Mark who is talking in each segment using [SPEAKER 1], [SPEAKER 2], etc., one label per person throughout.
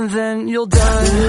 [SPEAKER 1] and then you'll die.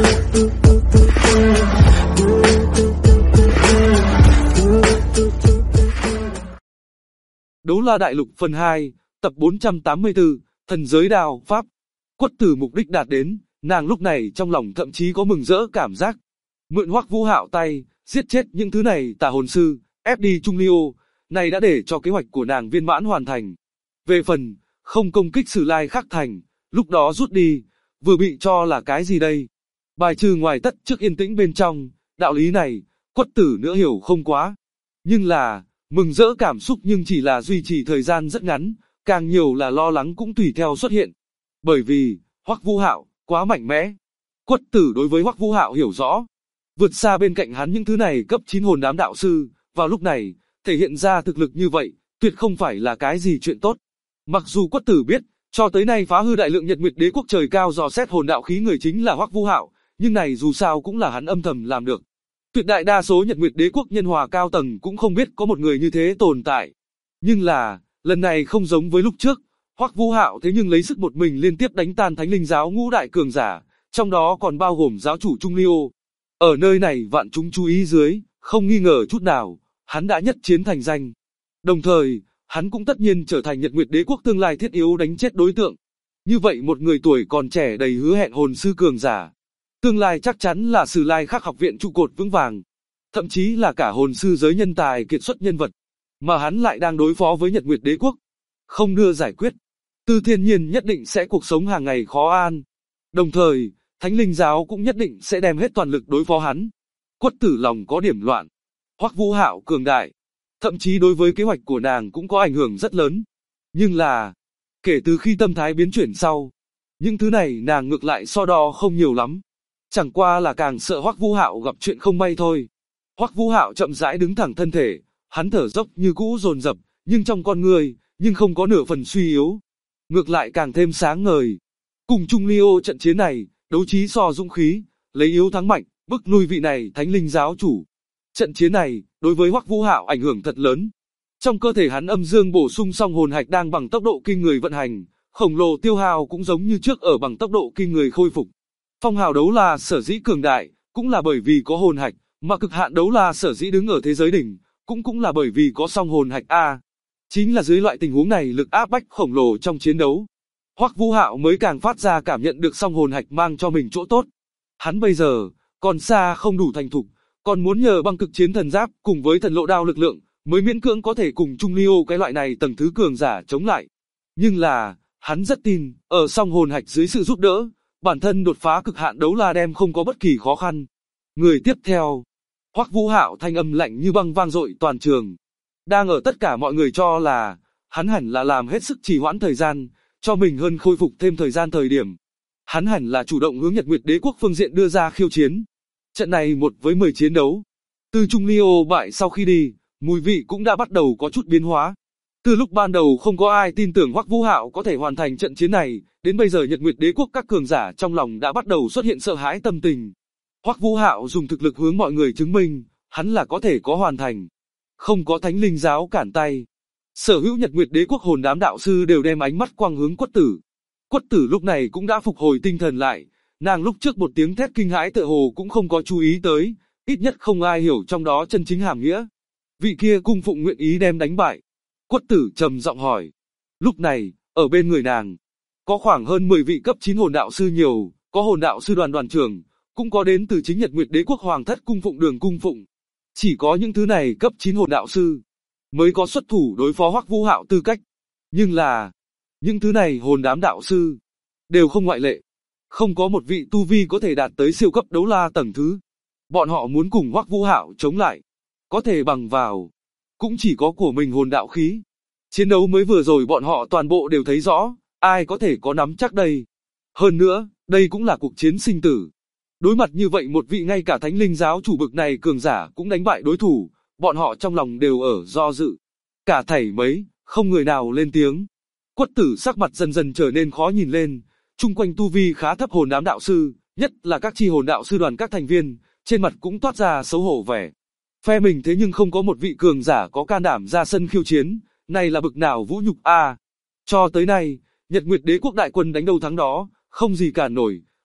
[SPEAKER 2] Đấu La Đại Lục phần 2, tập 484, Thần Giới Đao Pháp. Quất Tử mục đích đạt đến, nàng lúc này trong lòng thậm chí có mừng rỡ cảm giác. Mượn Hoắc Vũ Hạo tay, giết chết những thứ này tà hồn sư, ép đi Trung Liêu, này đã để cho kế hoạch của nàng viên mãn hoàn thành. Về phần, không công kích Sử Lai Khắc Thành, lúc đó rút đi, vừa bị cho là cái gì đây? Bài trừ ngoài tất trước yên tĩnh bên trong, đạo lý này, Quất Tử nữa hiểu không quá. Nhưng là, mừng rỡ cảm xúc nhưng chỉ là duy trì thời gian rất ngắn, càng nhiều là lo lắng cũng tùy theo xuất hiện. Bởi vì, Hoắc Vũ Hạo, quá mạnh mẽ. Quất Tử đối với Hoắc Vũ Hạo hiểu rõ. Vượt xa bên cạnh hắn những thứ này cấp 9 hồn đám đạo sư, vào lúc này, thể hiện ra thực lực như vậy, tuyệt không phải là cái gì chuyện tốt. Mặc dù Quất Tử biết, cho tới nay phá hư đại lượng Nhật Nguyệt Đế quốc trời cao dò xét hồn đạo khí người chính là Hoắc Vũ Hạo, nhưng này dù sao cũng là hắn âm thầm làm được. Tuyệt đại đa số Nhật Nguyệt Đế quốc nhân hòa cao tầng cũng không biết có một người như thế tồn tại. Nhưng là, lần này không giống với lúc trước, Hoắc Vũ Hạo thế nhưng lấy sức một mình liên tiếp đánh tan Thánh Linh giáo ngũ đại cường giả, trong đó còn bao gồm giáo chủ Trung Liêu. Ở nơi này vạn chúng chú ý dưới, không nghi ngờ chút nào, hắn đã nhất chiến thành danh. Đồng thời, hắn cũng tất nhiên trở thành Nhật Nguyệt Đế quốc tương lai thiết yếu đánh chết đối tượng. Như vậy một người tuổi còn trẻ đầy hứa hẹn hồn sư cường giả, tương lai chắc chắn là Sử Lai Khắc học viện trụ cột vững vàng, thậm chí là cả hồn sư giới nhân tài kiệt xuất nhân vật, mà hắn lại đang đối phó với Nhật Nguyệt Đế quốc, không đưa giải quyết, Tư Thiên Nhiên nhất định sẽ cuộc sống hàng ngày khó an. Đồng thời, Thánh Linh giáo cũng nhất định sẽ đem hết toàn lực đối phó hắn. Quất Tử lòng có điểm loạn. Hoắc Vũ Hạo cường đại, thậm chí đối với kế hoạch của nàng cũng có ảnh hưởng rất lớn. Nhưng là, kể từ khi tâm thái biến chuyển sau, những thứ này nàng ngược lại so đo không nhiều lắm. Chẳng qua là càng sợ Hoắc Vũ Hạo gặp chuyện không may thôi. Hoắc Vũ Hạo chậm rãi đứng thẳng thân thể, hắn thở dốc như cũ dồn dập, nhưng trong con người, nhưng không có nửa phần suy yếu. Ngược lại càng thêm sáng ngời. Cùng Trung Liêu trận chiến này, đấu trí so dũng khí, lấy yếu thắng mạnh, bức lui vị này Thánh Linh giáo chủ. Trận chiến này, đối với Hoắc Vũ Hạo ảnh hưởng thật lớn. Trong cơ thể hắn âm dương bổ sung song hồn hạch đang bằng tốc độ kinh người vận hành, khổng lồ tiêu hao cũng giống như trước ở bằng tốc độ kinh người khôi phục. Phong hào đấu la sở dĩ cường đại, cũng là bởi vì có hồn hạch, mà cực hạn đấu la sở dĩ đứng ở thế giới đỉnh, cũng là bởi vì có song hồn hạch A. Chính là dưới loại tình huống này lực áp bách khổng lồ trong chiến đấu, Hoắc Vũ Hạo mới càng phát ra cảm nhận được song hồn hạch mang cho mình chỗ tốt. Hắn bây giờ, còn xa không đủ thành thục, còn muốn nhờ băng cực chiến thần giáp cùng với thần lộ đao lực lượng, mới miễn cưỡng có thể cùng Trung Liêu cái loại này tầng thứ cường giả chống lại. Nhưng là, hắn rất tin, ở song hồn hạch dưới sự giúp đỡ, bản thân đột phá cực hạn đấu la đem không có bất kỳ khó khăn. Người tiếp theo, Hoắc Vũ Hạo thanh âm lạnh như băng vang dội toàn trường. Đang ở tất cả mọi người cho là, hắn hẳn là làm hết sức trì hoãn thời gian, cho mình hơn khôi phục thêm thời gian thời điểm. Hắn hẳn là chủ động hướng Nhật Nguyệt Đế quốc phương diện đưa ra khiêu chiến. Trận này 1 với 10 chiến đấu. Từ Trung Liêu bại sau khi đi, mùi vị cũng đã bắt đầu có chút biến hóa. Từ lúc ban đầu không có ai tin tưởng Hoắc Vũ Hạo có thể hoàn thành trận chiến này, đến bây giờ Nhật Nguyệt Đế quốc các cường giả trong lòng đã bắt đầu xuất hiện sợ hãi tâm tình. Hoắc Vũ Hạo dùng thực lực hướng mọi người chứng minh, hắn là có thể có hoàn thành. Không có Thánh Linh giáo cản tay. Sở hữu Nhật Nguyệt Đế quốc hồn đám đạo sư đều đem ánh mắt quang hướng Quất Tử. Quất Tử lúc này cũng đã phục hồi tinh thần lại, nàng lúc trước một tiếng thét kinh hãi tựa hồ cũng không có chú ý tới, ít nhất không ai hiểu trong đó chân chính hàm nghĩa. Vị kia cung phụng nguyện ý đem đánh bại. Quất Tử trầm giọng hỏi. Lúc này, ở bên người nàng, có khoảng hơn 10 vị cấp 9 hồn đạo sư nhiều, có hồn đạo sư đoàn trưởng, cũng có đến từ chính Nhật Nguyệt Đế quốc hoàng thất cung phụng đường cung phụng. Chỉ có những thứ này cấp 9 hồn đạo sư mới có xuất thủ đối phó Hoắc Vũ Hạo tư cách. Nhưng là, những thứ này hồn đám đạo sư đều không ngoại lệ. Không có một vị tu vi có thể đạt tới siêu cấp đấu la tầng thứ. Bọn họ muốn cùng Hoắc Vũ Hạo chống lại, có thể bằng vào, cũng chỉ có của mình hồn đạo khí. Chiến đấu mới vừa rồi bọn họ toàn bộ đều thấy rõ, ai có thể có nắm chắc đây. Hơn nữa, đây cũng là cuộc chiến sinh tử. Đối mặt như vậy một vị ngay cả Thánh Linh giáo chủ bực này cường giả cũng đánh bại đối thủ, bọn họ trong lòng đều ở do dự. Cả thảy mấy, không người nào lên tiếng. Quất Tử sắc mặt dần dần trở nên khó nhìn lên, chung quanh tu vi khá thấp hồn đám đạo sư, nhất là các chi hồn đạo sư đoàn các thành viên, trên mặt cũng toát ra xấu hổ vẻ. Phe mình thế nhưng không có một vị cường giả có can đảm ra sân khiêu chiến, này là bực nào vũ nhục a. Cho tới nay, Nhật Nguyệt Đế quốc đại quân đánh đâu thắng đó, không gì cản nổi,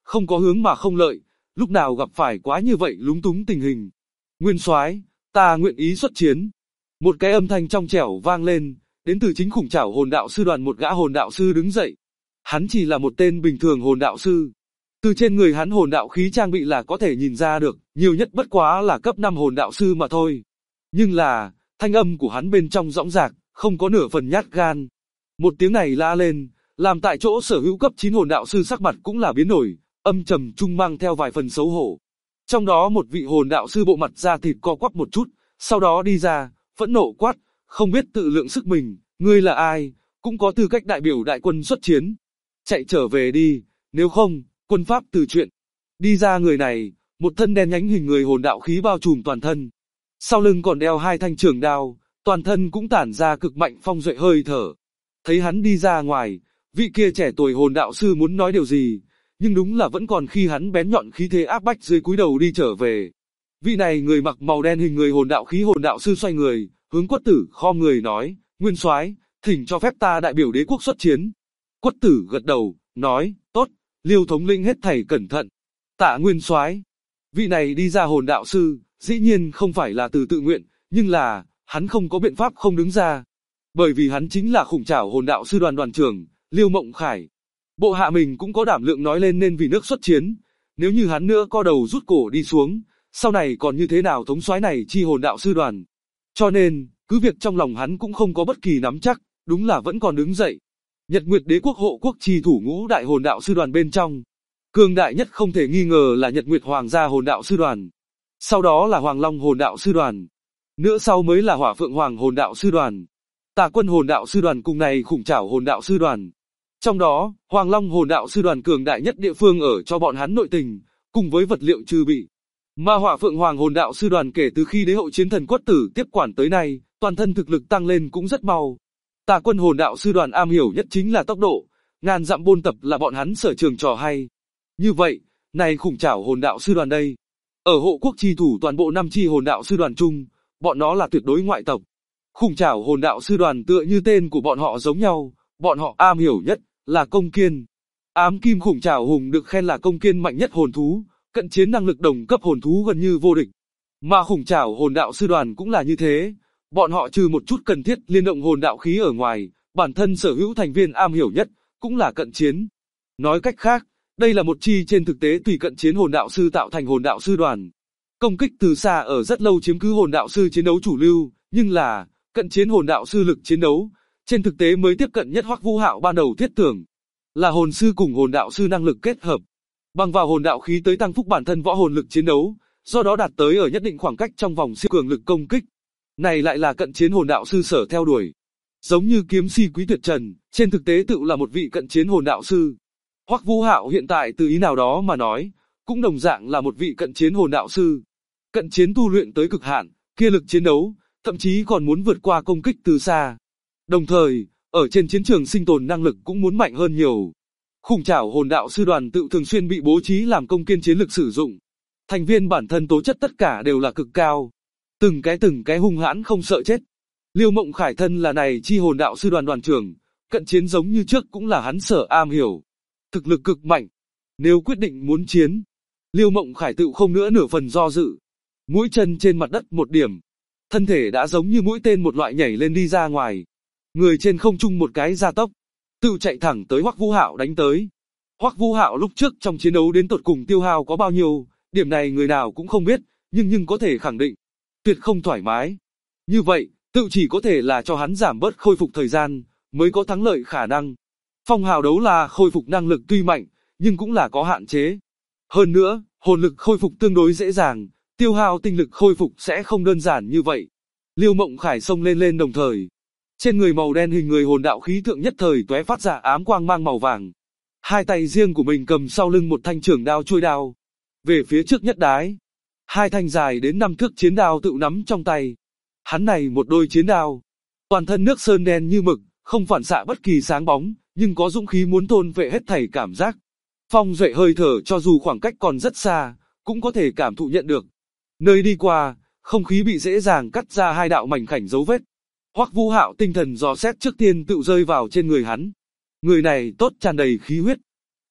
[SPEAKER 2] không có hướng mà không lợi, lúc nào gặp phải quá như vậy lúng túng tình hình. Nguyên soái, ta nguyện ý xuất chiến. Một cái âm thanh trong trẻo vang lên, đến từ chính Khủng Trảo Hồn Đạo Sư đoàn. Một gã hồn đạo sư đứng dậy. Hắn chỉ là một tên bình thường hồn đạo sư. Từ trên người hắn hồn đạo khí trang bị là có thể nhìn ra được, nhiều nhất bất quá là cấp 5 hồn đạo sư mà thôi. Nhưng là, thanh âm của hắn bên trong dõng dạc, không có nửa phần nhát gan. Một tiếng này la lên, làm tại chỗ sở hữu cấp 9 hồn đạo sư sắc mặt cũng là biến đổi, âm trầm trung mang theo vài phần xấu hổ. Trong đó một vị hồn đạo sư bộ mặt da thịt co quắp một chút, sau đó đi ra, phẫn nộ quát, không biết tự lượng sức mình, ngươi là ai, cũng có tư cách đại biểu đại quân xuất chiến. Chạy trở về đi, nếu không, quân pháp từ chuyện. Đi ra người này, một thân đen nhánh hình người hồn đạo khí bao trùm toàn thân. Sau lưng còn đeo hai thanh trường đao, toàn thân cũng tản ra cực mạnh phong duệ hơi thở. Thấy hắn đi ra ngoài, vị kia trẻ tuổi hồn đạo sư muốn nói điều gì, nhưng đúng là vẫn còn khi hắn bén nhọn khí thế áp bách dưới cúi đầu đi trở về. Vị này người mặc màu đen hình người hồn đạo khí hồn đạo sư xoay người, hướng Quất Tử khom người nói, Nguyên soái, thỉnh cho phép ta đại biểu đế quốc xuất chiến. Quất Tử gật đầu, nói, tốt, Liêu thống lĩnh hết thảy cẩn thận. Tạ Nguyên soái. Vị này đi ra hồn đạo sư, dĩ nhiên không phải là từ tự nguyện, nhưng là, hắn không có biện pháp không đứng ra. Bởi vì hắn chính là Khủng Trảo Hồn Đạo Sư đoàn đoàn trưởng, Liêu Mộng Khải. Bộ hạ mình cũng có đảm lượng nói lên nên vì nước xuất chiến. Nếu như hắn nữa co đầu rút cổ đi xuống, sau này còn như thế nào thống soái này chi hồn đạo sư đoàn. Cho nên, cứ việc trong lòng hắn cũng không có bất kỳ nắm chắc, đúng là vẫn còn đứng dậy. Nhật Nguyệt Đế quốc hộ quốc chi thủ ngũ đại hồn đạo sư đoàn bên trong. Cường đại nhất không thể nghi ngờ là Nhật Nguyệt Hoàng gia hồn đạo sư đoàn. Sau đó là Hoàng Long hồn đạo sư đoàn. Nữa sau mới là Hỏa Phượng Hoàng hồn đạo sư đoàn. Tà Quân hồn đạo sư đoàn cùng này Khủng Trảo hồn đạo sư đoàn. Trong đó, Hoàng Long hồn đạo sư đoàn cường đại nhất địa phương ở cho bọn hắn nội tình, cùng với vật liệu trừ bị. Mà Hỏa Phượng Hoàng hồn đạo sư đoàn kể từ khi đế hậu chiến thần Quất Tử tiếp quản tới nay, toàn thân thực lực tăng lên cũng rất mau. Tà Quân hồn đạo sư đoàn am hiểu nhất chính là tốc độ, ngàn dặm buôn tập là bọn hắn sở trường trò hay. Như vậy, này Khủng Trảo hồn đạo sư đoàn đây, ở hộ quốc chi thủ toàn bộ 5 chi hồn đạo sư đoàn chung, bọn nó là tuyệt đối ngoại tộc. Khủng Trảo hồn đạo sư đoàn tựa như tên của bọn họ giống nhau, bọn họ am hiểu nhất là công kiên. Ám kim Khủng Trảo hùng được khen là công kiên mạnh nhất hồn thú, cận chiến năng lực đồng cấp hồn thú gần như vô địch. Mà Khủng Trảo hồn đạo sư đoàn cũng là như thế, bọn họ trừ một chút cần thiết liên động hồn đạo khí ở ngoài, bản thân sở hữu thành viên am hiểu nhất cũng là cận chiến. Nói cách khác, đây là một chi trên thực tế tùy cận chiến hồn đạo sư tạo thành hồn đạo sư đoàn. Công kích từ xa ở rất lâu chiếm cứ hồn đạo sư chiến đấu chủ lưu, nhưng là cận chiến hồn đạo sư lực chiến đấu, trên thực tế mới tiếp cận nhất Hoắc Vũ Hạo ban đầu thiết tưởng, là hồn sư cùng hồn đạo sư năng lực kết hợp, bằng vào hồn đạo khí tới tăng phúc bản thân võ hồn lực chiến đấu, do đó đạt tới ở nhất định khoảng cách trong vòng siêu cường lực công kích. Này lại là cận chiến hồn đạo sư sở theo đuổi. Giống như kiếm si Quý Tuyệt Trần, trên thực tế tự là một vị cận chiến hồn đạo sư. Hoắc Vũ Hạo hiện tại từ ý nào đó mà nói, cũng đồng dạng là một vị cận chiến hồn đạo sư. Cận chiến tu luyện tới cực hạn, kia lực chiến đấu, thậm chí còn muốn vượt qua công kích từ xa. Đồng thời, ở trên chiến trường sinh tồn năng lực cũng muốn mạnh hơn nhiều. Khủng Trảo hồn đạo sư đoàn tự thường xuyên bị bố trí làm công kiên chiến lực sử dụng. Thành viên bản thân tố chất tất cả đều là cực cao. Từng cái hung hãn không sợ chết. Liêu Mộng Khải thân là này chi hồn đạo sư đoàn đoàn trưởng, cận chiến giống như trước cũng là hắn sở am hiểu. Thực lực cực mạnh. Nếu quyết định muốn chiến, Liêu Mộng Khải tự không nữa nửa phần do dự. Mũi chân trên mặt đất một điểm. Thân thể đã giống như mũi tên một loại nhảy lên đi ra ngoài. Người trên không trung một cái gia tốc, tự chạy thẳng tới Hoắc Vũ Hạo đánh tới. Hoắc Vũ Hạo lúc trước trong chiến đấu đến tột cùng tiêu hao có bao nhiêu, điểm này người nào cũng không biết, nhưng có thể khẳng định, tuyệt không thoải mái. Như vậy, tự chỉ có thể là cho hắn giảm bớt khôi phục thời gian, mới có thắng lợi khả năng. Phong hào đấu là khôi phục năng lực tuy mạnh, nhưng cũng là có hạn chế. Hơn nữa, hồn lực khôi phục tương đối dễ dàng, tiêu hao tinh lực khôi phục sẽ không đơn giản như vậy. Liêu Mộng Khải xông lên đồng thời. Trên người màu đen hình người hồn đạo khí thượng nhất thời tóe phát ra ám quang mang màu vàng. Hai tay riêng của mình cầm sau lưng một thanh trường đao chuôi đao. Về phía trước nhất đái. Hai thanh dài đến 5 thước chiến đao tự nắm trong tay. Hắn này một đôi chiến đao. Toàn thân nước sơn đen như mực, không phản xạ bất kỳ sáng bóng, nhưng có dũng khí muốn thôn vệ hết thảy cảm giác. Phong duệ hơi thở cho dù khoảng cách còn rất xa, cũng có thể cảm thụ nhận được. Nơi đi qua, không khí bị dễ dàng cắt ra hai đạo mảnh khảnh dấu vết. Hoắc Vũ Hạo tinh thần dò xét trước tiên tự rơi vào trên người hắn. Người này tốt tràn đầy khí huyết.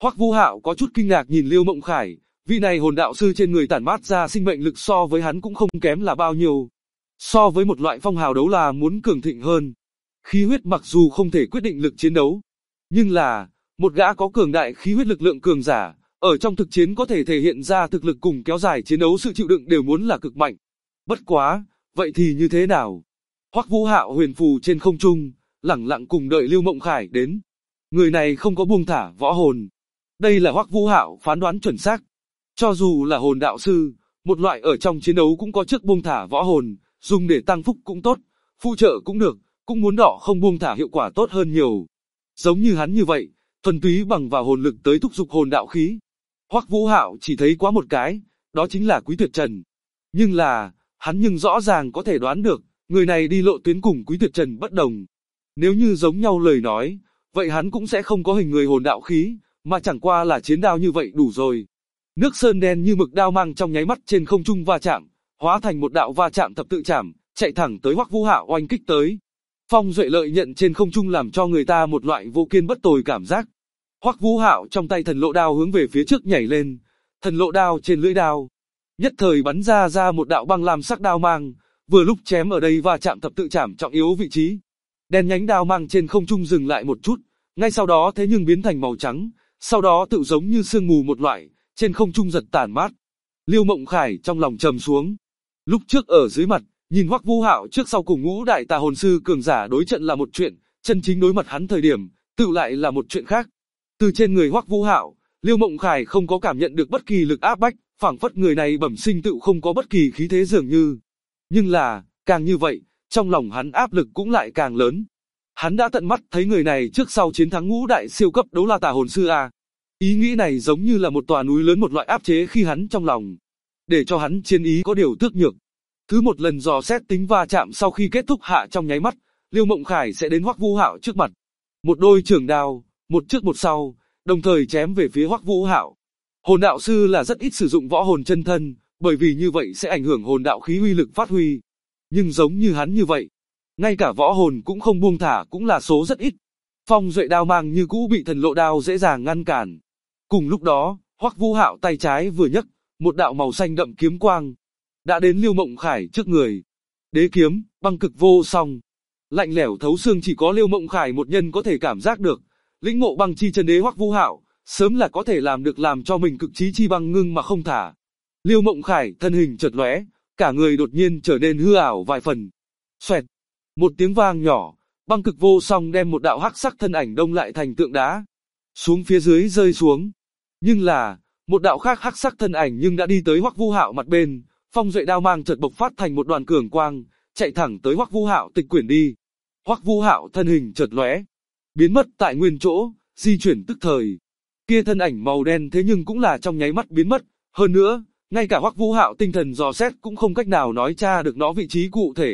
[SPEAKER 2] Hoắc Vũ Hạo có chút kinh ngạc nhìn Liêu Mộng Khải, vị này hồn đạo sư trên người tản mát ra sinh mệnh lực so với hắn cũng không kém là bao nhiêu. So với một loại phong hào đấu la muốn cường thịnh hơn. Khí huyết mặc dù không thể quyết định lực chiến đấu, nhưng là một gã có cường đại khí huyết lực lượng cường giả, ở trong thực chiến có thể thể hiện ra thực lực cùng kéo dài chiến đấu sự chịu đựng đều muốn là cực mạnh. Bất quá, vậy thì như thế nào? Hoắc Vũ Hạo huyền phù trên không trung, lẳng lặng cùng đợi Liêu Mộng Khải đến. Người này không có buông thả võ hồn. Đây là Hoắc Vũ Hạo phán đoán chuẩn xác. Cho dù là hồn đạo sư, một loại ở trong chiến đấu cũng có trước buông thả võ hồn, dùng để tăng phúc cũng tốt, phụ trợ cũng được, cũng muốn đỏ không buông thả hiệu quả tốt hơn nhiều. Giống như hắn như vậy, thuần túy bằng vào hồn lực tới thúc giục hồn đạo khí. Hoắc Vũ Hạo chỉ thấy quá một cái, đó chính là Quý Tuyệt Trần. Nhưng là, hắn rõ ràng có thể đoán được, người này đi lộ tuyến cùng Quý Tuyệt Trần bất đồng. Nếu như giống nhau lời nói, vậy hắn cũng sẽ không có hình người hồn đạo khí, mà chẳng qua là chiến đao như vậy đủ rồi. Nước sơn đen như mực đao mang trong nháy mắt trên không trung va chạm, hóa thành một đạo va chạm thập tự chạm, chạy thẳng tới Hoắc Vũ Hạo oanh kích tới. Phong duệ lợi nhận trên không trung làm cho người ta một loại vô kiên bất tồi cảm giác. Hoắc Vũ Hạo trong tay thần lộ đao hướng về phía trước nhảy lên, thần lộ đao trên lưỡi đao, nhất thời bắn ra một đạo băng lam sắc đao mang, vừa lúc chém ở đây va chạm thập tự chạm trọng yếu vị trí. Đen nhánh đao mang trên không trung dừng lại một chút, ngay sau đó thế nhưng biến thành màu trắng, sau đó tự giống như sương mù một loại, trên không trung giật tản mát. Liêu Mộng Khải trong lòng trầm xuống. Lúc trước ở dưới mặt, nhìn Hoắc Vũ Hạo trước sau cùng ngũ đại tà hồn sư cường giả đối trận là một chuyện, chân chính đối mặt hắn thời điểm, tự lại là một chuyện khác. Từ trên người Hoắc Vũ Hạo, Liêu Mộng Khải không có cảm nhận được bất kỳ lực áp bách, phảng phất người này bẩm sinh tự không có bất kỳ khí thế dường như. Nhưng là, càng như vậy, trong lòng hắn áp lực cũng lại càng lớn. Hắn đã tận mắt thấy người này trước sau chiến thắng ngũ đại siêu cấp đấu la tà hồn sư A. Ý nghĩ này giống như là một tòa núi lớn một loại áp chế khi hắn trong lòng, để cho hắn chiến ý có điều tước nhược. Thứ một lần dò xét tính va chạm sau khi kết thúc hạ trong nháy mắt, Liêu Mộng Khải sẽ đến Hoắc Vũ Hạo trước mặt. Một đôi trường đao, một trước một sau, đồng thời chém về phía Hoắc Vũ Hạo. Hồn đạo sư là rất ít sử dụng võ hồn chân thân, bởi vì như vậy sẽ ảnh hưởng hồn đạo khí uy lực phát huy. Nhưng giống như hắn như vậy, ngay cả võ hồn cũng không buông thả cũng là số rất ít. Phong duệ đao mang như cũ bị thần lộ đao dễ dàng ngăn cản. Cùng lúc đó, Hoắc Vũ Hạo tay trái vừa nhấc, một đạo màu xanh đậm kiếm quang đã đến Liêu Mộng Khải trước người. Đế kiếm, băng cực vô song, lạnh lẽo thấu xương, chỉ có Liêu Mộng Khải một nhân có thể cảm giác được. Lĩnh ngộ băng chi chân đế Hoắc Vũ Hạo, sớm là có thể làm được làm cho mình cực chí chi băng ngưng mà không thả. Liêu Mộng Khải thân hình chợt lóe, cả người đột nhiên trở nên hư ảo vài phần. Xoẹt, một tiếng vang nhỏ, băng cực vô song đem một đạo hắc sắc thân ảnh đông lại thành tượng đá, xuống phía dưới rơi xuống. Nhưng là, một đạo khác hắc sắc thân ảnh nhưng đã đi tới Hoắc Vũ Hạo mặt bên, phong duệ đao mang chợt bộc phát thành một đoàn cường quang, chạy thẳng tới Hoắc Vũ Hạo tịch quyển đi. Hoắc Vũ Hạo thân hình chợt lóe, biến mất tại nguyên chỗ, di chuyển tức thời. Kia thân ảnh màu đen thế nhưng cũng là trong nháy mắt biến mất, hơn nữa, ngay cả Hoắc Vũ Hạo tinh thần dò xét cũng không cách nào nói tra được nó vị trí cụ thể.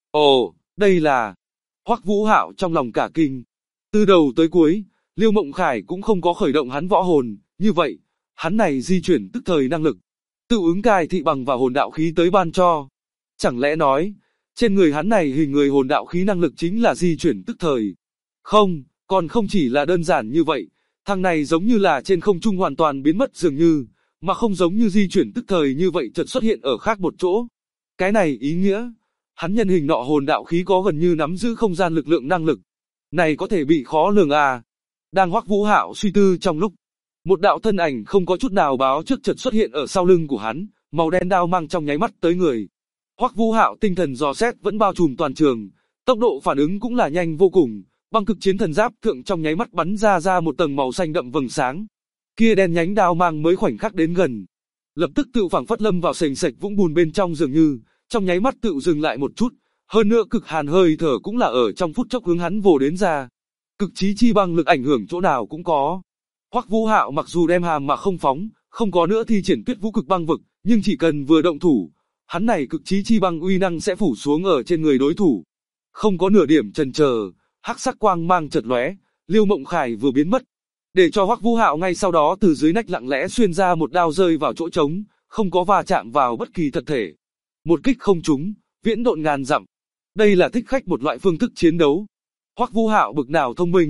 [SPEAKER 2] Ồ, đây là... Hoắc Vũ Hạo trong lòng cả kinh. Từ đầu tới cuối, Liêu Mộng Khải cũng không có khởi động hắn võ hồn, như vậy, hắn này di chuyển tức thời năng lực, tự ứng cai thị bằng và hồn đạo khí tới ban cho. Chẳng lẽ nói, trên người hắn này hình người hồn đạo khí năng lực chính là di chuyển tức thời? Không, còn không chỉ là đơn giản như vậy, thằng này giống như là trên không trung hoàn toàn biến mất dường như, mà không giống như di chuyển tức thời như vậy chợt xuất hiện ở khác một chỗ. Cái này ý nghĩa, hắn nhân hình nọ hồn đạo khí có gần như nắm giữ không gian lực lượng năng lực. Này có thể bị khó lường à. Đang Hoắc Vũ Hạo suy tư trong lúc, một đạo thân ảnh không có chút nào báo trước chợt xuất hiện ở sau lưng của hắn, màu đen đao mang trong nháy mắt tới người. Hoắc Vũ Hạo tinh thần dò xét vẫn bao trùm toàn trường, tốc độ phản ứng cũng là nhanh vô cùng, băng cực chiến thần giáp thượng trong nháy mắt bắn ra một tầng màu xanh đậm vầng sáng. Kia đen nhánh đao mang mới khoảnh khắc đến gần, lập tức tự phảng phất lâm vào sền sệt vũng bùn bên trong dường như, trong nháy mắt tự dừng lại một chút, hơn nữa cực hàn hơi thở cũng là ở trong phút chốc hướng hắn vồ đến ra. Cực chí chi băng lực ảnh hưởng chỗ nào cũng có. Hoắc Vũ Hạo mặc dù đem hàm mà không phóng, không có nữa thi triển Tuyết Vũ Cực Băng Vực, nhưng chỉ cần vừa động thủ, hắn này cực chí chi băng uy năng sẽ phủ xuống ở trên người đối thủ. Không có nửa điểm chần chờ, hắc sắc quang mang chợt lóe, Liêu Mộng Khải vừa biến mất, để cho Hoắc Vũ Hạo ngay sau đó từ dưới nách lặng lẽ xuyên ra một đao rơi vào chỗ trống, không có va chạm vào bất kỳ thật thể. Một kích không trúng, viễn độn ngàn dặm. Đây là thích khách một loại phương thức chiến đấu. Hoắc Vũ Hạo bực nào thông minh,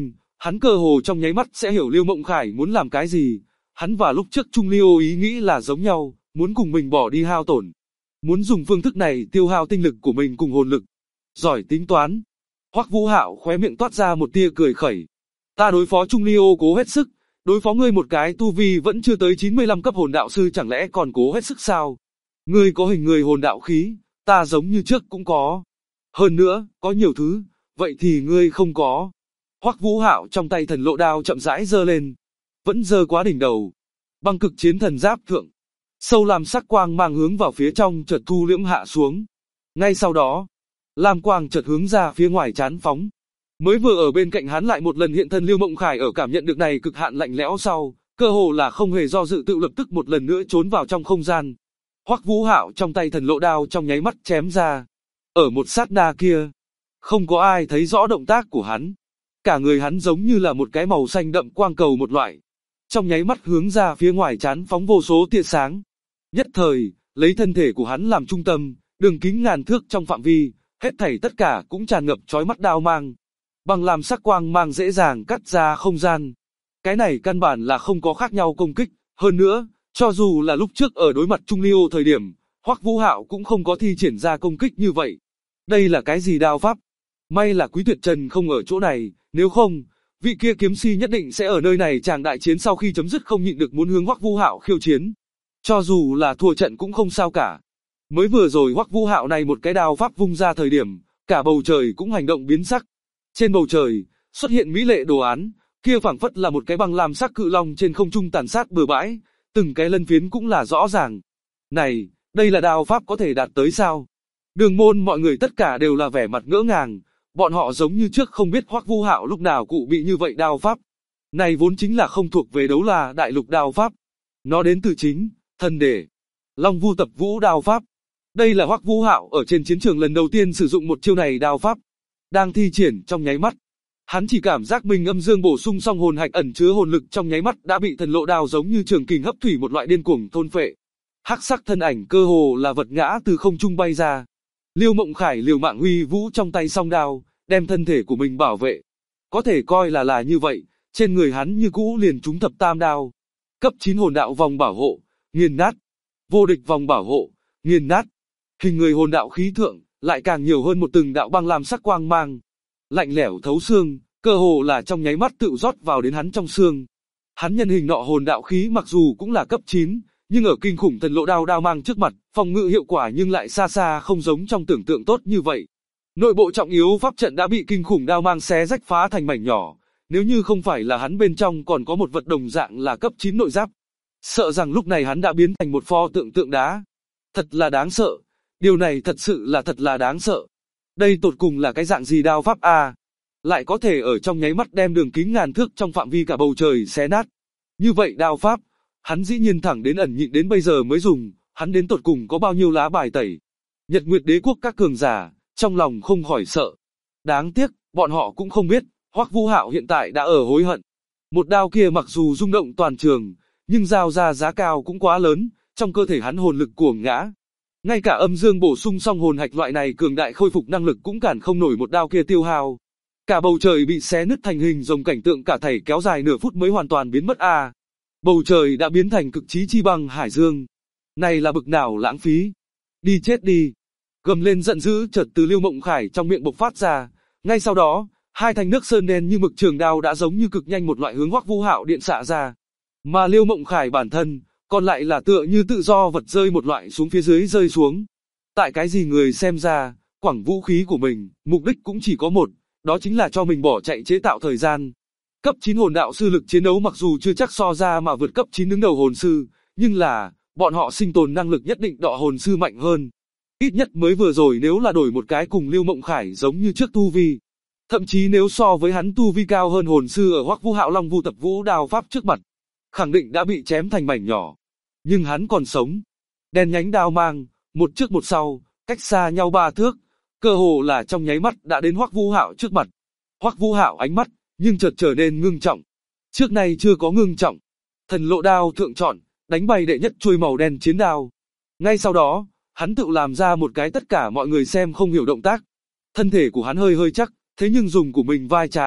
[SPEAKER 2] Hắn cơ hồ trong nháy mắt sẽ hiểu Liêu Mộng Khải muốn làm cái gì. Hắn và lúc trước Trung Ly Ô ý nghĩ là giống nhau, muốn cùng mình bỏ đi hao tổn. Muốn dùng phương thức này tiêu hao tinh lực của mình cùng hồn lực. Giỏi tính toán. Hoắc Vũ Hạo khóe miệng toát ra một tia cười khẩy. Ta đối phó Trung Ly Ô cố hết sức, đối phó ngươi một cái tu vi vẫn chưa tới 95 cấp hồn đạo sư chẳng lẽ còn cố hết sức sao? Ngươi có hình người hồn đạo khí, ta giống như trước cũng có. Hơn nữa, có nhiều thứ, vậy thì ngươi không có. Hoắc Vũ Hạo trong tay thần lộ đao chậm rãi giơ lên, vẫn giơ quá đỉnh đầu. Băng cực chiến thần giáp thượng, sâu lam sắc quang mang hướng vào phía trong chợt thu liễm hạ xuống. Ngay sau đó, lam quang chợt hướng ra phía ngoài chán phóng. Mới vừa ở bên cạnh hắn lại một lần hiện thân Liêu Mộng Khải ở cảm nhận được này cực hạn lạnh lẽo sau, cơ hồ là không hề do dự tự lập tức một lần nữa trốn vào trong không gian. Hoắc Vũ Hạo trong tay thần lộ đao trong nháy mắt chém ra. Ở một sát na kia, không có ai thấy rõ động tác của hắn. Cả người hắn giống như là một cái màu xanh đậm quang cầu một loại. Trong nháy mắt hướng ra phía ngoài chán phóng vô số tia sáng. Nhất thời, lấy thân thể của hắn làm trung tâm, đường kính ngàn thước trong phạm vi, hết thảy tất cả cũng tràn ngập chói mắt đao mang. Bằng làm sắc quang mang dễ dàng cắt ra không gian. Cái này căn bản là không có khác nhau công kích. Hơn nữa, cho dù là lúc trước ở đối mặt Trung Ly Ô thời điểm, Hoắc Vũ Hạo cũng không có thi triển ra công kích như vậy. Đây là cái gì đao pháp? May là Quý Tuyệt Trần không ở chỗ này, nếu không, vị kia kiếm si nhất định sẽ ở nơi này chàng đại chiến sau khi chấm dứt không nhịn được muốn hướng Hoắc Vũ Hạo khiêu chiến. Cho dù là thua trận cũng không sao cả. Mới vừa rồi Hoắc Vũ Hạo này một cái đao pháp vung ra thời điểm, cả bầu trời cũng hành động biến sắc. Trên bầu trời, xuất hiện mỹ lệ đồ án, kia phảng phất là một cái băng lam sắc cự long trên không trung tàn sát bừa bãi, từng cái lân phiến cũng là rõ ràng. Này, đây là đao pháp có thể đạt tới sao? Đường môn mọi người tất cả đều là vẻ mặt ngỡ ngàng, bọn họ giống như trước không biết Hoắc Vũ Hạo lúc nào cụ bị như vậy đao pháp. Này vốn chính là không thuộc về Đấu La Đại Lục đao pháp. Nó đến từ chính, thần đề, Long Vu Tập Vũ đao pháp. Đây là Hoắc Vũ Hạo ở trên chiến trường lần đầu tiên sử dụng một chiêu này đao pháp. Đang thi triển trong nháy mắt, hắn chỉ cảm giác mình âm dương bổ sung xong hồn hạch ẩn chứa hồn lực trong nháy mắt đã bị thần lộ đao giống như trường kình hấp thủy một loại điên cuồng thôn phệ. Hắc sắc thân ảnh cơ hồ là vật ngã từ không trung bay ra. Liêu Mộng Khải liều mạng huy vũ trong tay song đao, đem thân thể của mình bảo vệ. Có thể coi là như vậy, trên người hắn như cũ liền trúng thập tam đao. Cấp 9 hồn đạo vòng bảo hộ, nghiền nát. Vô địch vòng bảo hộ, nghiền nát. Hình người hồn đạo khí thượng, lại càng nhiều hơn một từng đạo băng làm sắc quang mang. Lạnh lẽo thấu xương, cơ hồ là trong nháy mắt tự rót vào đến hắn trong xương. Hắn nhân hình nọ hồn đạo khí mặc dù cũng là cấp 9, nhưng ở kinh khủng thần lộ đao đao mang trước mặt, phòng ngự hiệu quả nhưng lại xa xa không giống trong tưởng tượng tốt như vậy. Nội bộ trọng yếu pháp trận đã bị kinh khủng đao mang xé rách phá thành mảnh nhỏ, nếu như không phải là hắn bên trong còn có một vật đồng dạng là cấp 9 nội giáp, sợ rằng lúc này hắn đã biến thành một pho tượng tượng đá. Thật là đáng sợ, điều này thật sự là thật là đáng sợ. Đây tột cùng là cái dạng gì đao pháp a? Lại có thể ở trong nháy mắt đem đường kính ngàn thước trong phạm vi cả bầu trời xé nát. Như vậy đao pháp, hắn dĩ nhiên thẳng đến ẩn nhịn đến bây giờ mới dùng, hắn đến tột cùng có bao nhiêu lá bài tẩy. Nhật Nguyệt Đế quốc các cường giả, trong lòng không khỏi sợ. Đáng tiếc, bọn họ cũng không biết, Hoắc Vũ Hạo hiện tại đã ở hối hận. Một đao kia mặc dù rung động toàn trường, nhưng giao ra giá cao cũng quá lớn, trong cơ thể hắn hồn lực cuồng ngã. Ngay cả âm dương bổ sung xong hồn hạch loại này cường đại khôi phục năng lực cũng cản không nổi một đao kia tiêu hao. Cả bầu trời bị xé nứt thành hình rồng cảnh tượng cả thảy kéo dài nửa phút mới hoàn toàn biến mất a. Bầu trời đã biến thành cực chí chi băng hải dương. Này là bực nào lãng phí. Đi chết đi. Gầm lên giận dữ chợt từ Liêu Mộng Khải trong miệng bộc phát ra. Ngay sau đó, hai thanh nước sơn đen như mực trường đao đã giống như cực nhanh một loại hướng Hoắc Vũ Hạo điện xạ ra. Mà Liêu Mộng Khải bản thân, còn lại là tựa như tự do vật rơi một loại xuống phía dưới rơi xuống. Tại cái gì người xem ra, quẳng vũ khí của mình, mục đích cũng chỉ có một, đó chính là cho mình bỏ chạy chế tạo thời gian. Cấp 9 hồn đạo sư lực chiến đấu mặc dù chưa chắc so ra mà vượt cấp 9 đứng đầu hồn sư, nhưng là, bọn họ sinh tồn năng lực nhất định đọ hồn sư mạnh hơn. Ít nhất mới vừa rồi nếu là đổi một cái cùng Liêu Mộng Khải giống như trước tu vi. Thậm chí nếu so với hắn tu vi cao hơn hồn sư ở Hoắc Vũ Hạo Long Vu Tập Vũ đao pháp trước mặt, khẳng định đã bị chém thành mảnh nhỏ. Nhưng hắn còn sống. Đen nhánh đao mang, một trước một sau, cách xa nhau 3 thước, cơ hồ là trong nháy mắt đã đến Hoắc Vũ Hạo trước mặt. Hoắc Vũ Hạo ánh mắt, nhưng chợt trở nên ngưng trọng. Trước nay chưa có ngưng trọng. Thần lộ đao thượng chọn, đánh bay đệ nhất chuôi màu đen chiến đao. Ngay sau đó, hắn tự làm ra một cái tất cả mọi người xem không hiểu động tác. Thân thể của hắn hơi hơi chắc, thế nhưng dùng của mình vai trái,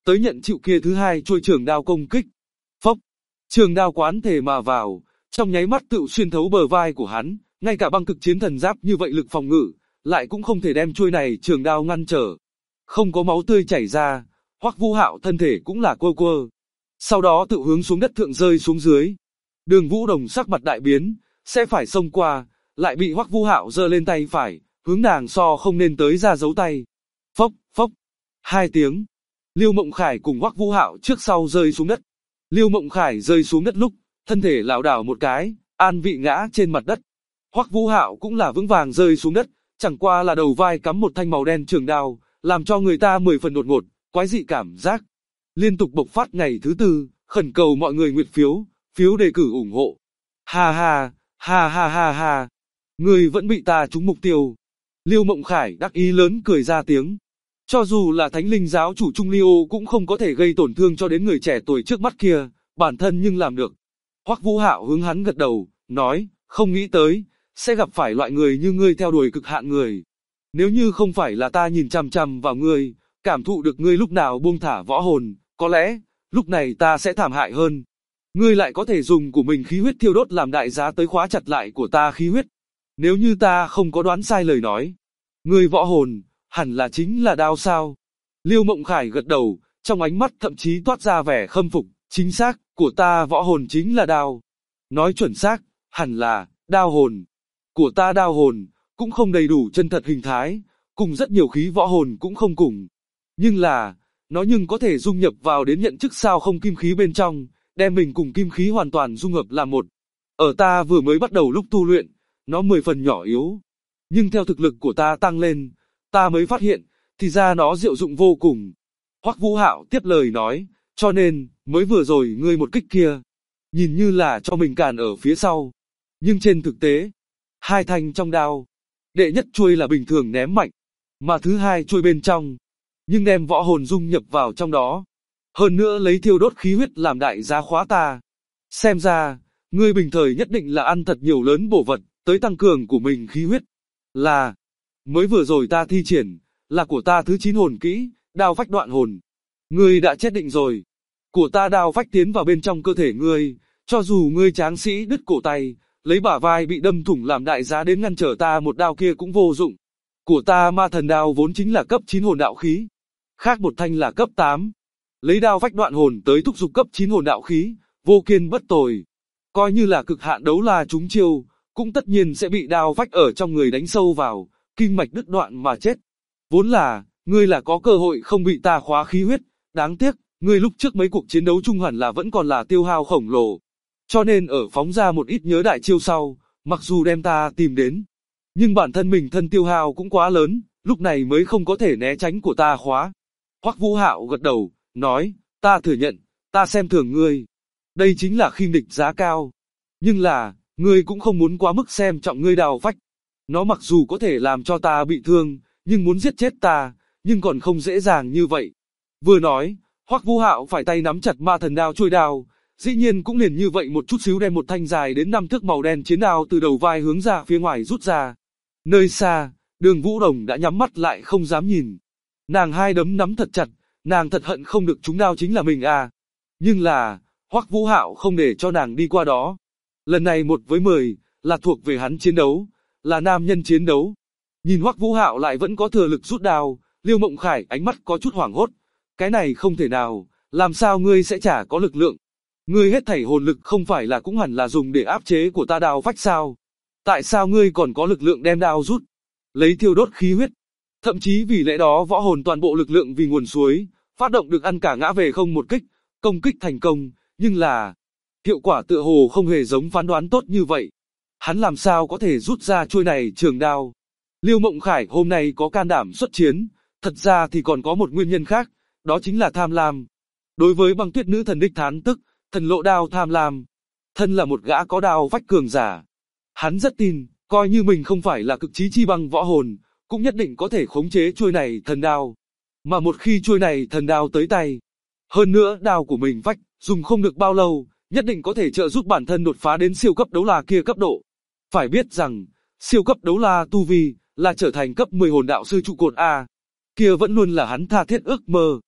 [SPEAKER 2] tới nhận chịu kia thứ hai chuôi trường đao công kích. Phốc, trường đao quán thể mà vào, trong nháy mắt tự xuyên thấu bờ vai của hắn, ngay cả băng cực chiến thần giáp như vậy lực phòng ngự, lại cũng không thể đem chuôi này trường đao ngăn trở. Không có máu tươi chảy ra, Hoắc Vũ Hạo thân thể cũng là quơ quơ. Sau đó tự hướng xuống đất thượng rơi xuống dưới. Đường Vũ Đồng sắc mặt đại biến, sẽ phải xông qua, lại bị Hoắc Vũ Hạo giơ lên tay phải, hướng nàng so không nên tới ra giấu tay. Phốc, phốc, hai tiếng. Liêu Mộng Khải cùng Hoắc Vũ Hạo trước sau rơi xuống đất. Liêu Mộng Khải rơi xuống đất lúc, thân thể lảo đảo một cái, an vị ngã trên mặt đất. Hoắc Vũ Hạo cũng là vững vàng rơi xuống đất, chẳng qua là đầu vai cắm một thanh màu đen trường đao, làm cho người ta 10 phần đột ngột, quái dị cảm giác. Liên tục bộc phát ngày thứ tư, khẩn cầu mọi người nguyện phiếu, phiếu đề cử ủng hộ. Ha ha, ha ha ha ha. Người vẫn bị ta trúng mục tiêu. Liêu Mộng Khải đắc ý lớn cười ra tiếng. Cho dù là Thánh Linh giáo chủ Trung Liêu cũng không có thể gây tổn thương cho đến người trẻ tuổi trước mắt kia, bản thân nhưng làm được. Hoắc Vũ Hạo hướng hắn gật đầu, nói, không nghĩ tới, sẽ gặp phải loại người như ngươi theo đuổi cực hạn người. Nếu như không phải là ta nhìn chằm chằm vào ngươi, cảm thụ được ngươi lúc nào buông thả võ hồn, có lẽ, lúc này ta sẽ thảm hại hơn. Ngươi lại có thể dùng của mình khí huyết thiêu đốt làm đại giá tới khóa chặt lại của ta khí huyết. Nếu như ta không có đoán sai lời nói, ngươi võ hồn, hẳn là chính là đao sao? Liêu Mộng Khải gật đầu, trong ánh mắt thậm chí toát ra vẻ khâm phục, chính xác, của ta võ hồn chính là đao. Nói chuẩn xác, hẳn là, đao hồn. Của ta đao hồn, cũng không đầy đủ chân thật hình thái, cùng rất nhiều khí võ hồn cũng không cùng. Nhưng là, nó nhưng có thể dung nhập vào đến nhận chức sao không kim khí bên trong, đem mình cùng kim khí hoàn toàn dung hợp làm một. Ở ta vừa mới bắt đầu lúc tu luyện, nó 10 phần nhỏ yếu. Nhưng theo thực lực của ta tăng lên, ta mới phát hiện, thì ra nó diệu dụng vô cùng. Hoắc Vũ Hạo tiếp lời nói, cho nên, mới vừa rồi ngươi một kích kia, nhìn như là cho mình cản ở phía sau. Nhưng trên thực tế, hai thanh trong đao, đệ nhất chuôi là bình thường ném mạnh, mà thứ hai chuôi bên trong, nhưng đem võ hồn dung nhập vào trong đó. Hơn nữa lấy thiêu đốt khí huyết làm đại giá khóa ta. Xem ra, ngươi bình thời nhất định là ăn thật nhiều lớn bổ vật, tới tăng cường của mình khí huyết. Là, mới vừa rồi ta thi triển, là của ta thứ 9 hồn kỹ, đao phách đoạn hồn. Ngươi đã chết định rồi. Của ta đao phách tiến vào bên trong cơ thể ngươi, cho dù ngươi tráng sĩ đứt cổ tay, lấy bả vai bị đâm thủng làm đại giá đến ngăn trở ta một đao kia cũng vô dụng. Của ta ma thần đao vốn chính là cấp 9 hồn đạo khí, khác một thanh là cấp 8. Lấy đao phách đoạn hồn tới thúc giục cấp 9 hồn đạo khí, vô kiên bất tồi. Coi như là cực hạn đấu la trúng chiêu, cũng tất nhiên sẽ bị đao phách ở trong người đánh sâu vào, kinh mạch đứt đoạn mà chết. Vốn là, ngươi là có cơ hội không bị ta khóa khí huyết, đáng tiếc, ngươi lúc trước mấy cuộc chiến đấu chung hẳn là vẫn còn là tiêu hao khổng lồ. Cho nên ở phóng ra một ít nhớ đại chiêu sau, mặc dù đem ta tìm đến, nhưng bản thân mình thân tiêu hao cũng quá lớn, lúc này mới không có thể né tránh của ta khóa. Hoắc Vũ Hạo gật đầu, nói, ta thừa nhận, ta xem thường ngươi. Đây chính là khinh địch giá cao. Nhưng là, ngươi cũng không muốn quá mức xem trọng ngươi đao phách. Nó mặc dù có thể làm cho ta bị thương, nhưng muốn giết chết ta, nhưng còn không dễ dàng như vậy. Vừa nói, Hoắc Vũ Hạo phải tay nắm chặt ma thần đao chuôi đao, dĩ nhiên cũng liền như vậy một chút xíu đem một thanh dài đến 5 thước màu đen chiến đao từ đầu vai hướng ra phía ngoài rút ra. Nơi xa, Đường Vũ Đồng đã nhắm mắt lại không dám nhìn. Nàng hai đấm nắm thật chặt, nàng thật hận không được trúng đao chính là mình à. Nhưng là, Hoắc Vũ Hạo không để cho nàng đi qua đó. Lần này 1 với 10, là thuộc về hắn chiến đấu, là nam nhân chiến đấu. Nhìn Hoắc Vũ Hạo lại vẫn có thừa lực rút đao, Liêu Mộng Khải ánh mắt có chút hoảng hốt. Cái này không thể nào, làm sao ngươi sẽ chả có lực lượng? Ngươi hết thảy hồn lực không phải là cũng hẳn là dùng để áp chế của ta đao phách sao? Tại sao ngươi còn có lực lượng đem đao rút? Lấy thiêu đốt khí huyết. Thậm chí vì lẽ đó võ hồn toàn bộ lực lượng vì nguồn suối, phát động được ăn cả ngã về không một kích, công kích thành công, nhưng là hiệu quả tựa hồ không hề giống phán đoán tốt như vậy. Hắn làm sao có thể rút ra chuôi này trường đao? Liêu Mộng Khải hôm nay có can đảm xuất chiến, thật ra thì còn có một nguyên nhân khác, đó chính là tham lam. Đối với Băng Tuyết nữ thần đích thán tức, thần lộ đao tham lam. Thân là một gã có đao phách cường giả. Hắn rất tin, coi như mình không phải là cực chí chi băng võ hồn, cũng nhất định có thể khống chế chuôi này thần đao. Mà một khi chuôi này thần đao tới tay, hơn nữa đao của mình phách, dùng không được bao lâu, nhất định có thể trợ giúp bản thân đột phá đến siêu cấp đấu la kia cấp độ. Phải biết rằng, siêu cấp đấu la tu vi, là trở thành cấp 10 hồn đạo sư trụ cột A. Kia vẫn luôn là hắn tha thiết ước mơ.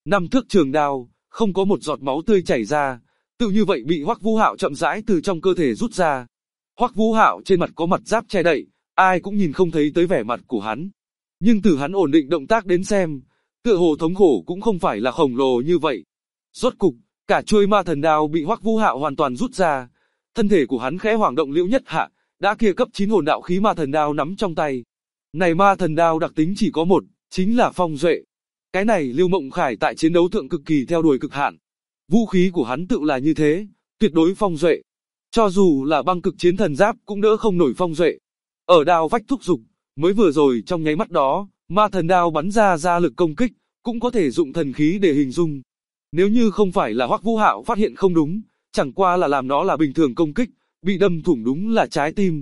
[SPEAKER 2] 5 thước trường đao, không có một giọt máu tươi chảy ra, tự như vậy bị Hoắc Vũ Hạo chậm rãi từ trong cơ thể rút ra. Hoắc Vũ Hạo trên mặt có mặt giáp che đậy, ai cũng nhìn không thấy tới vẻ mặt của hắn. Nhưng từ hắn ổn định động tác đến xem, tựa hồ thống khổ cũng không phải là khổng lồ như vậy. Rốt cục, cả chuôi ma thần đao bị Hoắc Vũ Hạo hoàn toàn rút ra, thân thể của hắn khẽ hoảng động liễu nhất hạ, đã kia cấp 9 hồn đạo khí ma thần đao nắm trong tay. Này ma thần đao đặc tính chỉ có một, chính là phong duệ. Cái này Lưu Mộng Khải tại chiến đấu thượng cực kỳ theo đuổi cực hạn. Vũ khí của hắn tự là như thế, tuyệt đối phong duệ. Cho dù là băng cực chiến thần giáp cũng đỡ không nổi phong duệ. Ở đao vách thúc dục, mới vừa rồi trong nháy mắt đó, ma thần đao bắn ra lực công kích, cũng có thể dụng thần khí để hình dung. Nếu như không phải là Hoắc Vũ Hạo phát hiện không đúng, chẳng qua là làm nó là bình thường công kích, bị đâm thủng đúng là trái tim.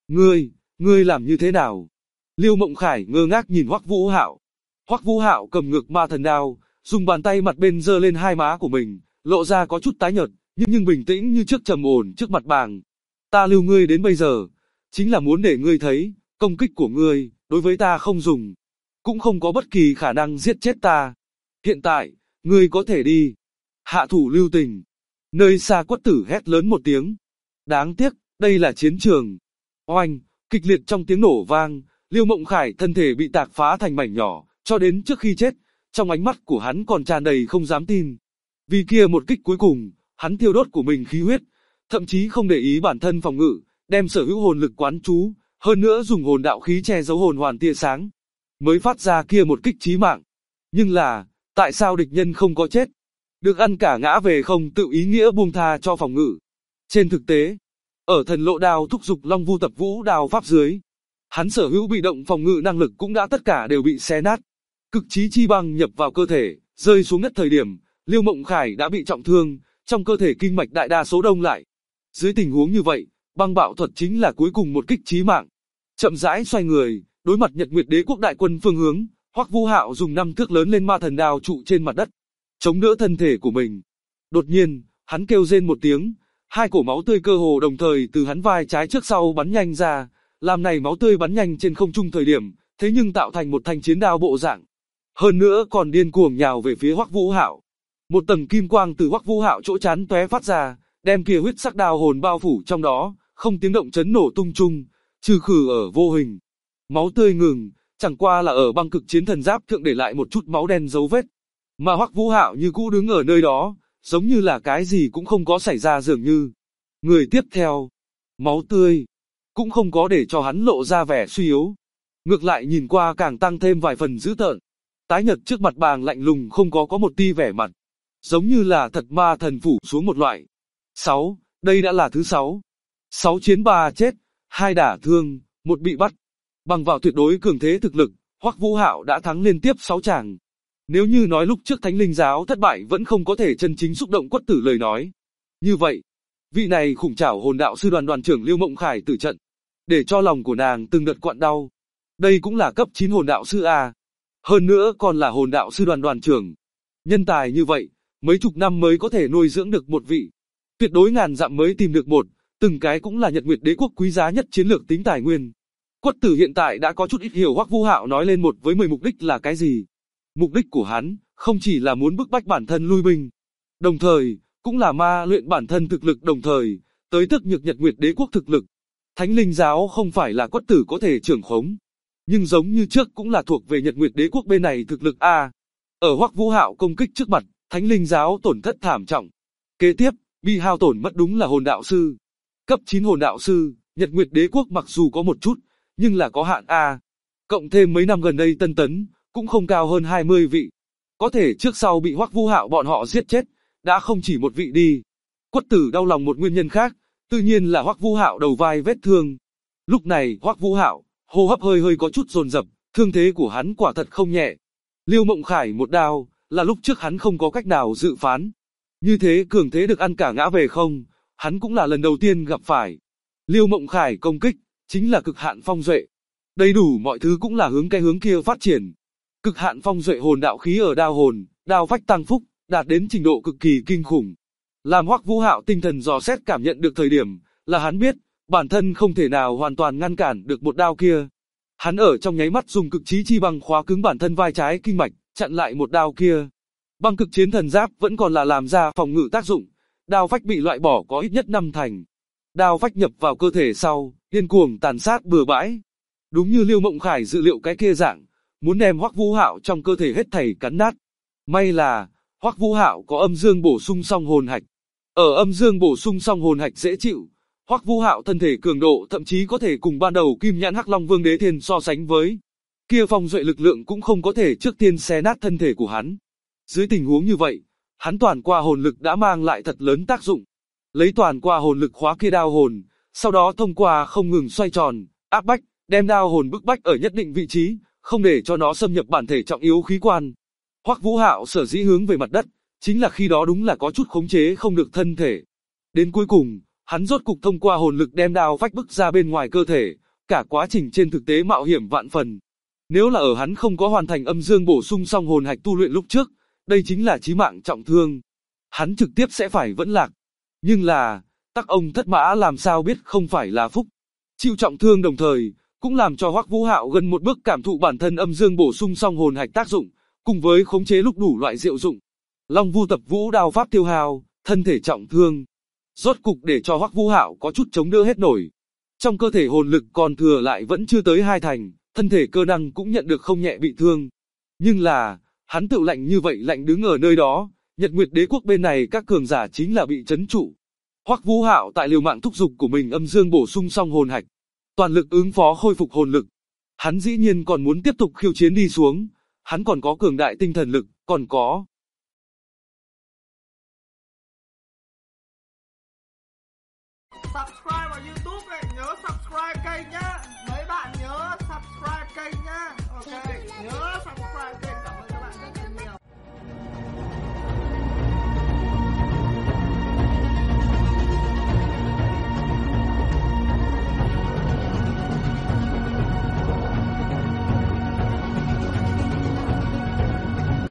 [SPEAKER 2] Ngươi làm như thế nào? Lưu Mộng Khải ngơ ngác nhìn Hoắc Vũ Hạo. Hoắc Vũ Hạo cầm ngược ma thần đao, dùng bàn tay mặt bên giơ lên hai má của mình, lộ ra có chút tái nhợt, nhưng bình tĩnh như trước trầm ổn trước mặt bàng. Ta lưu ngươi đến bây giờ, chính là muốn để ngươi thấy, công kích của ngươi, đối với ta không dùng, cũng không có bất kỳ khả năng giết chết ta. Hiện tại, ngươi có thể đi. Hạ thủ lưu tình. Nơi xa Quất Tử hét lớn một tiếng. Đáng tiếc, đây là chiến trường. Oanh, kịch liệt trong tiếng nổ vang, Lưu Mộng Khải thân thể bị tạc phá thành mảnh nhỏ, cho đến trước khi chết, trong ánh mắt của hắn còn tràn đầy không dám tin. Vì kia một kích cuối cùng, hắn thiêu đốt của mình khí huyết, thậm chí không để ý bản thân phòng ngự, đem sở hữu hồn lực quán chú, hơn nữa dùng hồn đạo khí che giấu hồn hoàn tia sáng, mới phát ra kia một kích chí mạng. Nhưng là, tại sao địch nhân không có chết? Được ăn cả ngã về không tự ý nghĩa buông tha cho phòng ngự. Trên thực tế, ở thần lộ đao thúc dục Long Vu Tập Vũ đao pháp dưới, hắn sở hữu bị động phòng ngự năng lực cũng đã tất cả đều bị xé nát. Cực chí chi băng nhập vào cơ thể, rơi xuống đất thời điểm, Lưu Mộng Khải đã bị trọng thương, trong cơ thể kinh mạch đại đa số đông lại. Dưới tình huống như vậy, băng bạo thuật chính là cuối cùng một kích chí mạng. Chậm rãi xoay người, đối mặt Nhật Nguyệt Đế quốc đại quân phương hướng, Hoắc Vũ Hạo dùng 5 thước lớn lên ma thần đao trụ trên mặt đất, chống đỡ thân thể của mình. Đột nhiên, hắn kêu rên một tiếng, hai cổ máu tươi cơ hồ đồng thời từ hắn vai trái trước sau bắn nhanh ra, làm này máu tươi bắn nhanh trên không trung thời điểm, thế nhưng tạo thành một thanh chiến đao bộ dạng. Hơn nữa còn điên cuồng nhào về phía Hoắc Vũ Hạo. Một tầng kim quang từ Hoắc Vũ Hạo chỗ chán tóe phát ra, đem kia huyết sắc đao hồn bao phủ trong đó, không tiếng động chấn nổ tung chung, trừ khử ở vô hình. Máu tươi ngừng, chẳng qua là ở băng cực chiến thần giáp thượng để lại một chút máu đen dấu vết. Mà Hoắc Vũ Hạo như cũ đứng ở nơi đó, giống như là cái gì cũng không có xảy ra dường như. Người tiếp theo, máu tươi, cũng không có để cho hắn lộ ra vẻ suy yếu. Ngược lại nhìn qua càng tăng thêm vài phần dữ tợn. Tái nhợt trước mặt bàng lạnh lùng không có một ti vẻ mặt. Giống như là thật ma thần phủ xuống một loại. 6. Đây đã là thứ 6. 6 chiến 3 chết, 2 đả thương, 1 bị bắt. Bằng vào tuyệt đối cường thế thực lực, Hoắc Vũ Hạo đã thắng liên tiếp 6 tràng. Nếu như nói lúc trước Thánh Linh giáo thất bại vẫn không có thể chân chính xúc động Quất Tử lời nói. Như vậy, vị này khủng trảo hồn đạo sư đoàn trưởng Lưu Mộng Khải tử trận, để cho lòng của nàng từng đợt quặn đau. Đây cũng là cấp 9 hồn đạo sư A. Hơn nữa còn là hồn đạo sư đoàn trưởng. Nhân tài như vậy, mấy chục năm mới có thể nuôi dưỡng được một vị. Tuyệt đối ngàn dặm mới tìm được một, từng cái cũng là Nhật Nguyệt Đế quốc quý giá nhất chiến lược tính tài nguyên. Quất Tử hiện tại đã có chút ít hiểu Hoắc Vũ Hạo nói lên 1 với 10 mục đích là cái gì. Mục đích của hắn, không chỉ là muốn bức bách bản thân lui binh, đồng thời, cũng là ma luyện bản thân thực lực đồng thời, tới thức nhược Nhật Nguyệt Đế quốc thực lực. Thánh Linh giáo không phải là Quất Tử có thể trưởng khống, nhưng giống như trước cũng là thuộc về Nhật Nguyệt Đế quốc bên này thực lực A. Ở Hoắc Vũ Hạo công kích trước mặt, Thánh Linh giáo tổn thất thảm trọng. Kế tiếp, bị hao tổn mất đúng là hồn đạo sư. Cấp 9 hồn đạo sư, Nhật Nguyệt Đế quốc mặc dù có một chút, nhưng là có hạn A. Cộng thêm mấy năm gần đây tân tấn, cũng không cao hơn 20 vị. Có thể trước sau bị Hoắc Vũ Hạo bọn họ giết chết, đã không chỉ một vị đi. Quất Tử đau lòng một nguyên nhân khác, tự nhiên là Hoắc Vũ Hạo đầu vai vết thương. Lúc này Hoắc Vũ Hạo, hô hấp hơi có chút dồn dập, thương thế của hắn quả thật không nhẹ. Lưu Mộng Khải một đao, là lúc trước hắn không có cách nào dự phán. Như thế cường thế được ăn cả ngã về không, hắn cũng là lần đầu tiên gặp phải. Lưu Mộng Khải công kích, chính là cực hạn phong duệ. Đầy đủ mọi thứ cũng là hướng cái hướng kia phát triển. Cực hạn phong duệ hồn đạo khí ở đao hồn, đao phách tăng phúc, đạt đến trình độ cực kỳ kinh khủng. Làm Hoắc Vũ Hạo tinh thần dò xét cảm nhận được thời điểm, là hắn biết, bản thân không thể nào hoàn toàn ngăn cản được một đao kia. Hắn ở trong nháy mắt dùng cực chí chi băng khóa cứng bản thân vai trái kinh mạch, chặn lại một đao kia. Băng cực chiến thần giáp vẫn còn là làm ra phòng ngự tác dụng, đao phách bị loại bỏ có ít nhất 5 thành. Đao phách nhập vào cơ thể sau, điên cuồng tàn sát bừa bãi. Đúng như Liêu Mộng Khải dự liệu cái kia dạng, muốn đem Hoắc Vũ Hạo trong cơ thể hết thảy cắn nát. May là, Hoắc Vũ Hạo có âm dương bổ sung song hồn hạch. Ở âm dương bổ sung song hồn hạch dễ chịu, Hoắc Vũ Hạo thân thể cường độ thậm chí có thể cùng ban đầu Kim Nhãn Hắc Long Vương Đế Thiên so sánh với. Kia phong duệ lực lượng cũng không có thể trước tiên xé nát thân thể của hắn. Dưới tình huống như vậy, hắn toàn qua hồn lực đã mang lại thật lớn tác dụng. Lấy toàn qua hồn lực khóa kia đao hồn, sau đó thông qua không ngừng xoay tròn, áp bách, đem đao hồn bức bách ở nhất định vị trí, không để cho nó xâm nhập bản thể trọng yếu khí quan. Hoắc Vũ Hạo sở dĩ hướng về mặt đất, chính là khi đó đúng là có chút khống chế không được thân thể. Đến cuối cùng, hắn rốt cục thông qua hồn lực đem đao phách bức ra bên ngoài cơ thể, cả quá trình trên thực tế mạo hiểm vạn phần. Nếu là ở hắn không có hoàn thành âm dương bổ sung song hồn hạch tu luyện lúc trước, đây chính là chí mạng trọng thương. Hắn trực tiếp sẽ phải vẫn lạc. Nhưng là, Tắc ông Thất Mã làm sao biết không phải là phúc. Chịu trọng thương đồng thời, cũng làm cho Hoắc Vũ Hạo gần một bước cảm thụ bản thân âm dương bổ sung song hồn hạch tác dụng, cùng với khống chế lúc đủ loại diệu dụng. Long Vu Tập Vũ đao pháp tiêu hao, thân thể trọng thương, rốt cục để cho Hoắc Vũ Hạo có chút chống đỡ hết nổi. Trong cơ thể hồn lực còn thừa lại vẫn chưa tới 2 thành, thân thể cơ năng cũng nhận được không nhẹ bị thương. Nhưng là, hắn tự lạnh như vậy lạnh đứng ở nơi đó, Nhật Nguyệt Đế quốc bên này các cường giả chính là bị trấn trụ. Hoắc Vũ Hạo tại liều mạng thúc giục của mình âm dương bổ sung song hồn hạch, toàn lực ứng phó khôi phục hồn lực. Hắn dĩ nhiên còn muốn tiếp tục khiêu chiến đi xuống, hắn còn có cường đại tinh thần lực, còn có